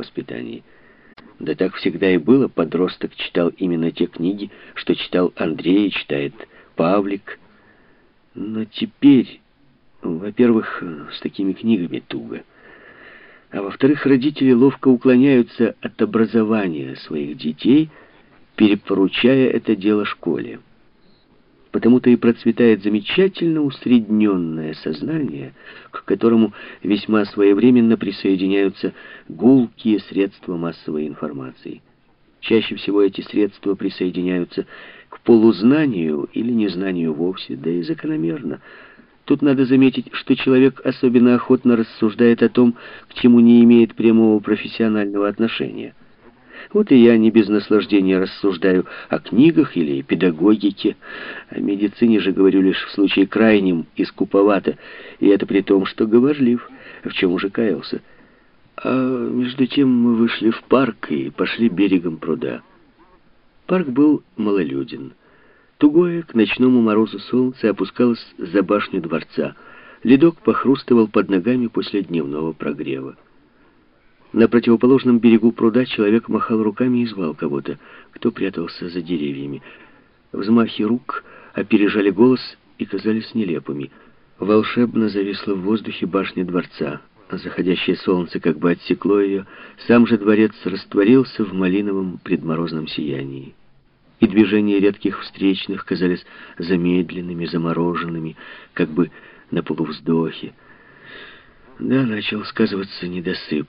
воспитании. Да так всегда и было. Подросток читал именно те книги, что читал Андрей, читает Павлик. Но теперь, во-первых, с такими книгами туго. А во-вторых, родители ловко уклоняются от образования своих детей, перепоручая это дело школе. Потому-то и процветает замечательно усредненное сознание, к которому весьма своевременно присоединяются гулкие средства массовой информации. Чаще всего эти средства присоединяются к полузнанию или незнанию вовсе, да и закономерно. Тут надо заметить, что человек особенно охотно рассуждает о том, к чему не имеет прямого профессионального отношения. Вот и я не без наслаждения рассуждаю о книгах или педагогике. О медицине же говорю лишь в случае крайнем и скуповато, и это при том, что говорлив, в чем уже каялся. А между тем мы вышли в парк и пошли берегом пруда. Парк был малолюден. Тугое к ночному морозу солнце опускалось за башню дворца. Ледок похрустывал под ногами после дневного прогрева. На противоположном берегу пруда человек махал руками и звал кого-то, кто прятался за деревьями. Взмахи рук опережали голос и казались нелепыми. Волшебно зависла в воздухе башня дворца. Заходящее солнце как бы отсекло ее. Сам же дворец растворился в малиновом предморозном сиянии. И движения редких встречных казались замедленными, замороженными, как бы на полувздохе. Да, начал сказываться недосып.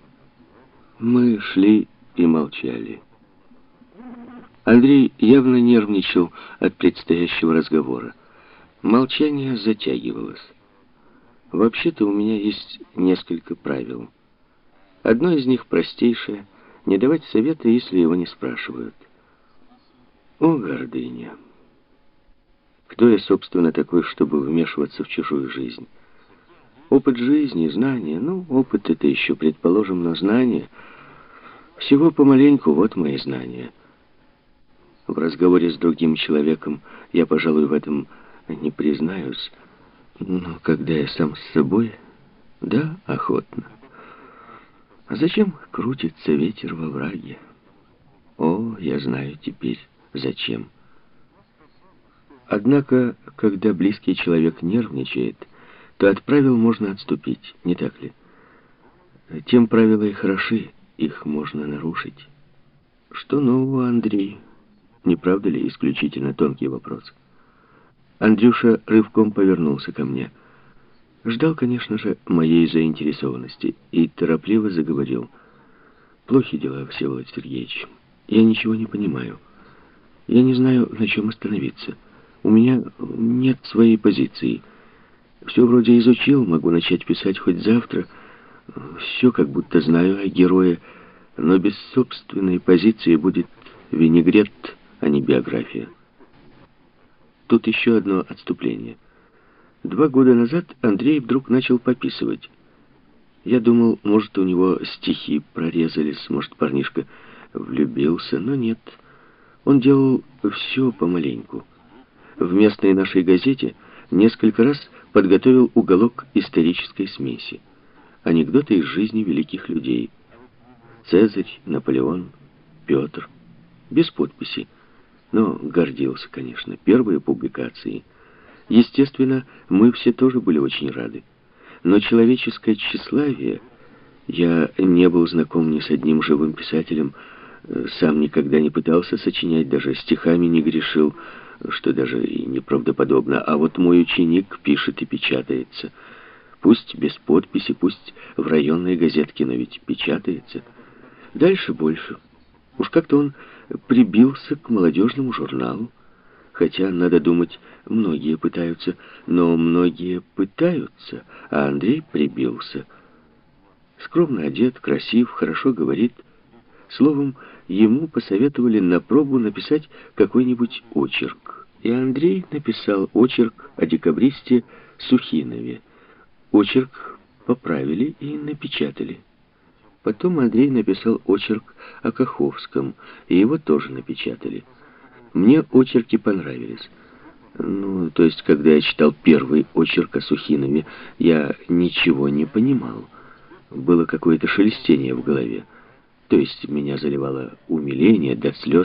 Мы шли и молчали. Андрей явно нервничал от предстоящего разговора. Молчание затягивалось. Вообще-то у меня есть несколько правил. Одно из них простейшее — не давать совета, если его не спрашивают. О, гордыня! Кто я, собственно, такой, чтобы вмешиваться в чужую жизнь? Опыт жизни, знания, опыт это еще, предположим, но знания... Всего помаленьку, вот мои знания. В разговоре с другим человеком я, пожалуй, в этом не признаюсь, но когда я сам с собой, да, охотно. А зачем крутится ветер во враге? О, я знаю теперь, зачем. Однако, когда близкий человек нервничает, то от правил можно отступить, не так ли? Тем правила и хороши, их можно нарушить. Что нового, Андрей? Не правда ли исключительно тонкий вопрос? Андрюша рывком повернулся ко мне. Ждал, конечно же, моей заинтересованности и торопливо заговорил. Плохи дела, Всеволод Сергеевич. Я ничего не понимаю. Я не знаю, на чем остановиться. У меня нет своей позиции. Все вроде изучил, могу начать писать хоть завтра. Все как будто знаю о герое, но без собственной позиции будет винегрет, а не биография. Тут еще одно отступление. 2 года назад Андрей вдруг начал пописывать. Я думал, может, у него стихи прорезались, может, парнишка влюбился, но нет. Он делал все помаленьку. В местной нашей газете несколько раз подготовил уголок исторической смеси. Анекдоты из жизни великих людей. Цезарь, Наполеон, Петр. Без подписи. Но гордился, конечно. Первые публикации. Естественно, мы все тоже были очень рады. Но человеческое тщеславие... Я не был знаком ни с одним живым писателем, сам никогда не пытался сочинять, даже стихами не грешил, что даже и неправдоподобно. А вот мой ученик пишет и печатается. Пусть без подписи, пусть в районной газетке, но ведь печатается. Дальше больше. Уж как-то он прибился к молодежному журналу. Хотя, надо думать, многие пытаются, но многие пытаются, а Андрей прибился. Скромно одет, красив, хорошо говорит. Словом, ему посоветовали на пробу написать какой-нибудь очерк. И Андрей написал очерк о декабристе Сухинове. Очерк поправили и напечатали. Потом Андрей написал очерк о Каховском, и его тоже напечатали. Мне очерки понравились. То есть, когда я читал первый очерк о Сухинове, я ничего не понимал. Было какое-то шелестение в голове. То есть меня заливало умиление до слез,